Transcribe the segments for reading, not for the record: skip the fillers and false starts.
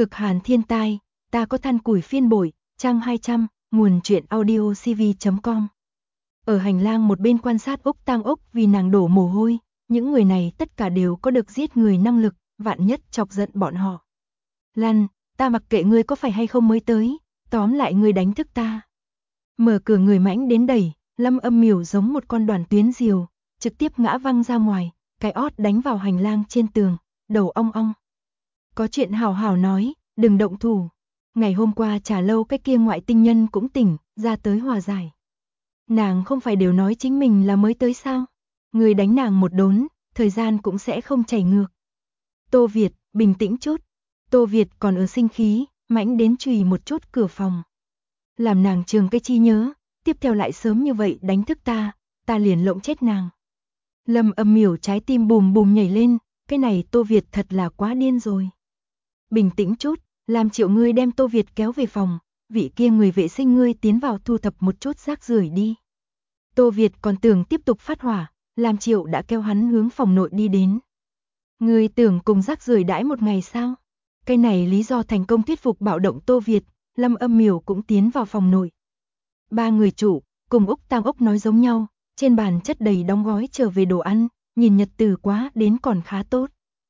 Cực hàn thiên tai, ta có than củi phiên bội, trang 200, nguồn truyện audio cv.com. Ở hành lang một bên quan sát Úc Tang Úc vì nàng đổ mồ hôi, những người này tất cả đều có được giết người năng lực, vạn nhất chọc giận bọn họ. Lan, ta mặc kệ ngươi có phải hay không mới tới, tóm lại ngươi đánh thức ta. Mở cửa người mãnh đến đẩy, Lâm Âm Miểu giống một con đoàn tuyến diều, trực tiếp ngã văng ra ngoài, cái ót đánh vào hành lang trên tường, đầu ong ong. Có chuyện hảo hảo nói, đừng động thủ. Ngày hôm qua Trà Lâu cái kia ngoại tinh nhân cũng tỉnh, ra tới hòa giải. Nàng không phải đều nói chính mình là mới tới sao? Người đánh nàng một đốn, thời gian cũng sẽ không chảy ngược. Tô Việt, bình tĩnh chút. Tô Việt còn ở sinh khí, mãnh đến chùy một chút cửa phòng. Làm nàng trường cái chi nhớ, tiếp theo lại sớm như vậy đánh thức ta liền lộng chết nàng. Lâm Âm Miểu trái tim bùm bùm nhảy lên, cái này Tô Việt thật là quá điên rồi. Bình tĩnh chút, làm Triệu ngươi đem Tô Việt kéo về phòng, vị kia người vệ sinh ngươi tiến vào thu thập một chút rác rưởi đi. Tô Việt còn tưởng tiếp tục phát hỏa, làm Triệu đã kéo hắn hướng phòng nội đi đến. Ngươi tưởng cùng rác rưởi đãi một ngày sao? Cái này lý do thành công thuyết phục bạo động Tô Việt, Lâm Âm Miểu cũng tiến vào phòng nội. Ba người chủ, cùng Úc Tang Úc nói giống nhau, trên bàn chất đầy đóng gói trở về đồ ăn, nhìn nhật từ quá đến còn khá tốt.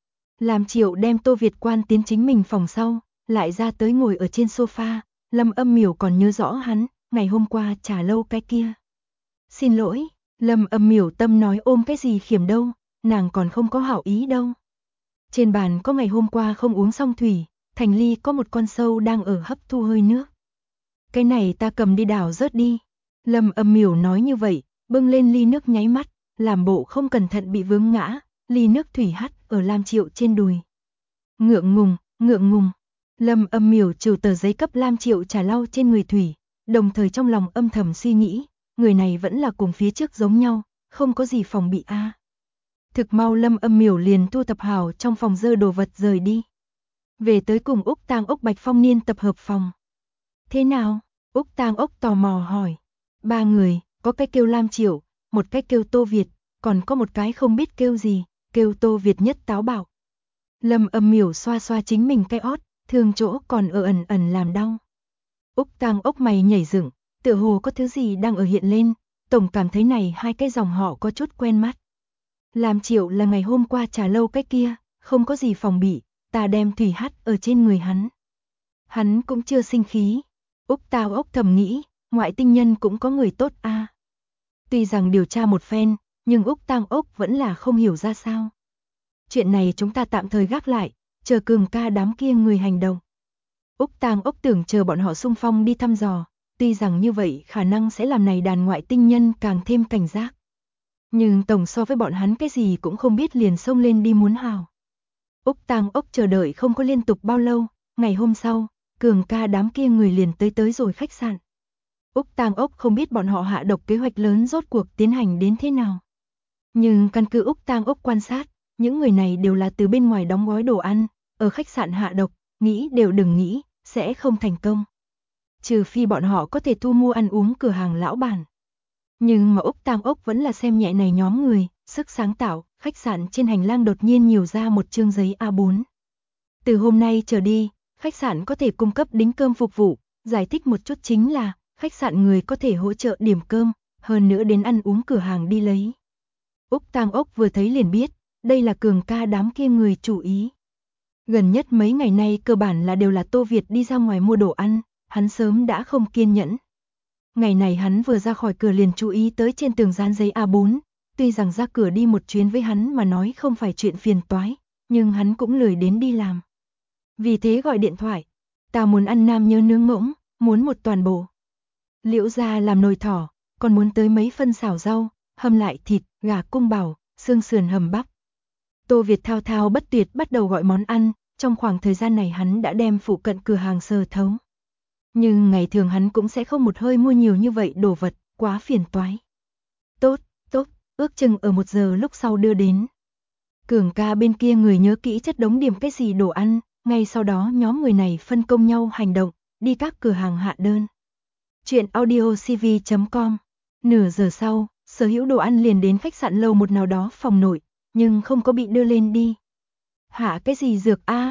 Làm Triệu đem Tô Việt quan tiến chính mình phòng sau, lại ra tới ngồi ở trên sofa, Lâm Âm Miểu còn nhớ rõ hắn, ngày hôm qua Trà Lâu cái kia. Xin lỗi, Lâm Âm Miểu tâm nói ôm cái gì khiểm đâu, nàng còn không có hảo ý đâu. Trên bàn có ngày hôm qua không uống xong thủy, thành ly có một con sâu đang ở hấp thu hơi nước. Cái này ta cầm đi đảo rớt đi. Lâm Âm Miểu nói như vậy, bưng lên ly nước nháy mắt, làm bộ không cẩn thận bị vướng ngã, ly nước thủy hắt ở Lam Triệu trên đùi. Ngượng ngùng. Lâm Âm Miểu trừ tờ giấy cấp Lam Triệu trà lau trên người thủy, đồng thời trong lòng âm thầm suy nghĩ, người này vẫn là cùng phía trước giống nhau, không có gì phòng bị a. Thực mau Lâm Âm Miểu liền thu thập hào trong phòng dơ đồ vật rời đi. Về tới cùng Úc Tang Úc Bạch Phong Niên tập hợp phòng. Thế nào? Úc Tang Úc tò mò hỏi. Ba người, có cái kêu Lam Triệu, một cái kêu Tô Việt, còn có một cái không biết kêu gì, kêu Tô Việt nhất táo bạo. Lâm Âm Miểu xoa xoa chính mình cái ót, thương chỗ còn ở ẩn ẩn làm đau. Úc Tang Úc mày nhảy dựng, tựa hồ có thứ gì đang ở hiện lên, tổng cảm thấy này hai cái dòng họ có chút quen mắt. Lam Triệu là ngày hôm qua Trà Lâu cái kia, không có gì phòng bị, ta đem thủy hắt ở trên người hắn. Hắn cũng chưa sinh khí. Úc Tang Úc thầm nghĩ, ngoại tinh nhân cũng có người tốt a. Tuy rằng điều tra một phen, nhưng Úc Tang Úc vẫn là không hiểu ra sao. Chuyện này chúng ta tạm thời gác lại, chờ Cường ca đám kia người hành động. Úc Tang Úc tưởng chờ bọn họ xung phong đi thăm dò, tuy rằng như vậy khả năng sẽ làm này đàn ngoại tinh nhân càng thêm cảnh giác. Nhưng tổng so với bọn hắn cái gì cũng không biết liền xông lên đi muốn hào. Úc Tang Úc chờ đợi không có liên tục bao lâu, ngày hôm sau, Cường ca đám kia người liền tới rồi khách sạn. Úc Tang Úc không biết bọn họ hạ độc kế hoạch lớn rốt cuộc tiến hành đến thế nào. Nhưng căn cứ Úc Tang Úc quan sát, những người này đều là từ bên ngoài đóng gói đồ ăn, ở khách sạn hạ độc, nghĩ đều đừng nghĩ, sẽ không thành công. Trừ phi bọn họ có thể thu mua ăn uống cửa hàng lão bản. Nhưng mà Úc Tang Úc vẫn là xem nhẹ này nhóm người, sức sáng tạo, khách sạn trên hành lang đột nhiên nhiều ra một chương giấy A4. Từ hôm nay trở đi, khách sạn có thể cung cấp đính cơm phục vụ, giải thích một chút chính là, khách sạn người có thể hỗ trợ điểm cơm, hơn nữa đến ăn uống cửa hàng đi lấy. Úc Tang Úc vừa thấy liền biết, đây là Cường ca đám kia người chủ ý. Gần nhất mấy ngày nay cơ bản là đều là Tô Việt đi ra ngoài mua đồ ăn, hắn sớm đã không kiên nhẫn. Ngày này hắn vừa ra khỏi cửa liền chú ý tới trên tường dán giấy A4, tuy rằng ra cửa đi một chuyến với hắn mà nói không phải chuyện phiền toái, nhưng hắn cũng lười đến đi làm. Vì thế gọi điện thoại, ta muốn ăn nam nhớ nướng ngỗng, muốn một toàn bộ. Liễu gia làm nồi thỏ, còn muốn tới mấy phân xào rau, hầm lại thịt, gà cung bảo, xương sườn hầm bắp. Tô Việt thao thao bất tuyệt bắt đầu gọi món ăn, trong khoảng thời gian này hắn đã đem phụ cận cửa hàng sờ thấu. Nhưng ngày thường hắn cũng sẽ không một hơi mua nhiều như vậy đồ vật, quá phiền toái. Tốt, ước chừng ở 1 giờ lúc sau đưa đến. Cường ca bên kia người nhớ kỹ chất đống điểm cái gì đồ ăn, ngay sau đó nhóm người này phân công nhau hành động, đi các cửa hàng hạ đơn. Chuyện audio cv.com. Nửa giờ sau, sở hữu đồ ăn liền đến khách sạn lầu một nào đó phòng nội, nhưng không có bị đưa lên đi. Hạ cái gì dược a?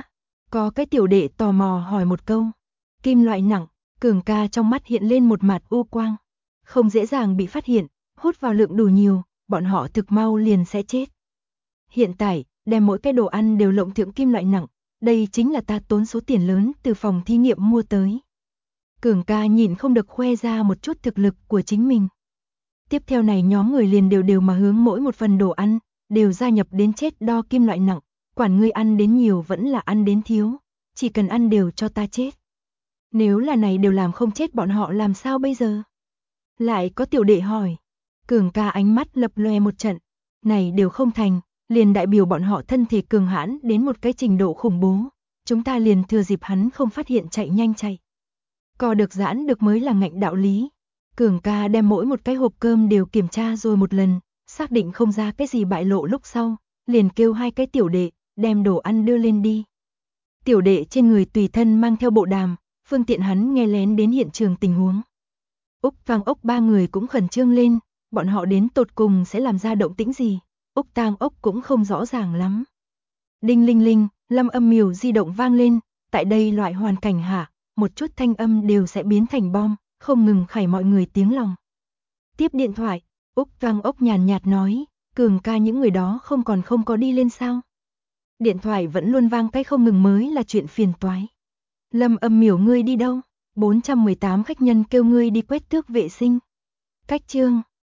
Có cái tiểu đệ tò mò hỏi một câu. Kim loại nặng, Cường ca trong mắt hiện lên một mạt u quang. Không dễ dàng bị phát hiện, hút vào lượng đủ nhiều, bọn họ thực mau liền sẽ chết. Hiện tại, đem mỗi cái đồ ăn đều lộng thượng kim loại nặng, đây chính là ta tốn số tiền lớn từ phòng thí nghiệm mua tới. Cường ca nhìn không được khoe ra một chút thực lực của chính mình. Tiếp theo này nhóm người liền đều mà hướng mỗi một phần đồ ăn, đều gia nhập đến chết đo kim loại nặng, quản ngươi ăn đến nhiều vẫn là ăn đến thiếu, chỉ cần ăn đều cho ta chết. Nếu là này đều làm không chết bọn họ làm sao bây giờ? Lại có tiểu đệ hỏi. Cường ca ánh mắt lập lòe một trận, này đều không thành, liền đại biểu bọn họ thân thể cường hãn đến một cái trình độ khủng bố, chúng ta liền thừa dịp hắn không phát hiện chạy nhanh chạy. Co được giãn được mới là ngạnh đạo lý. Cường ca đem mỗi một cái hộp cơm đều kiểm tra rồi một lần, xác định không ra cái gì bại lộ lúc sau, liền kêu hai cái tiểu đệ, đem đồ ăn đưa lên đi. Tiểu đệ trên người tùy thân mang theo bộ đàm, phương tiện hắn nghe lén đến hiện trường tình huống. Úc Tang Ốc ba người cũng khẩn trương lên, bọn họ đến tột cùng sẽ làm ra động tĩnh gì, Úc Tang Ốc cũng không rõ ràng lắm. Đinh linh linh, lâm âm miều di động vang lên, tại đây loại hoàn cảnh hạ, một chút thanh âm đều sẽ biến thành bom, không ngừng khải mọi người tiếng lòng. Tiếp điện thoại, Úc Tang Ốc nhàn nhạt nói, Cường ca những người đó không có đi lên sao? Điện thoại vẫn luôn vang cái không ngừng mới là chuyện phiền toái. Lâm âm miểu ngươi đi đâu? 418 khách nhân kêu ngươi đi quét tước vệ sinh. Cách chương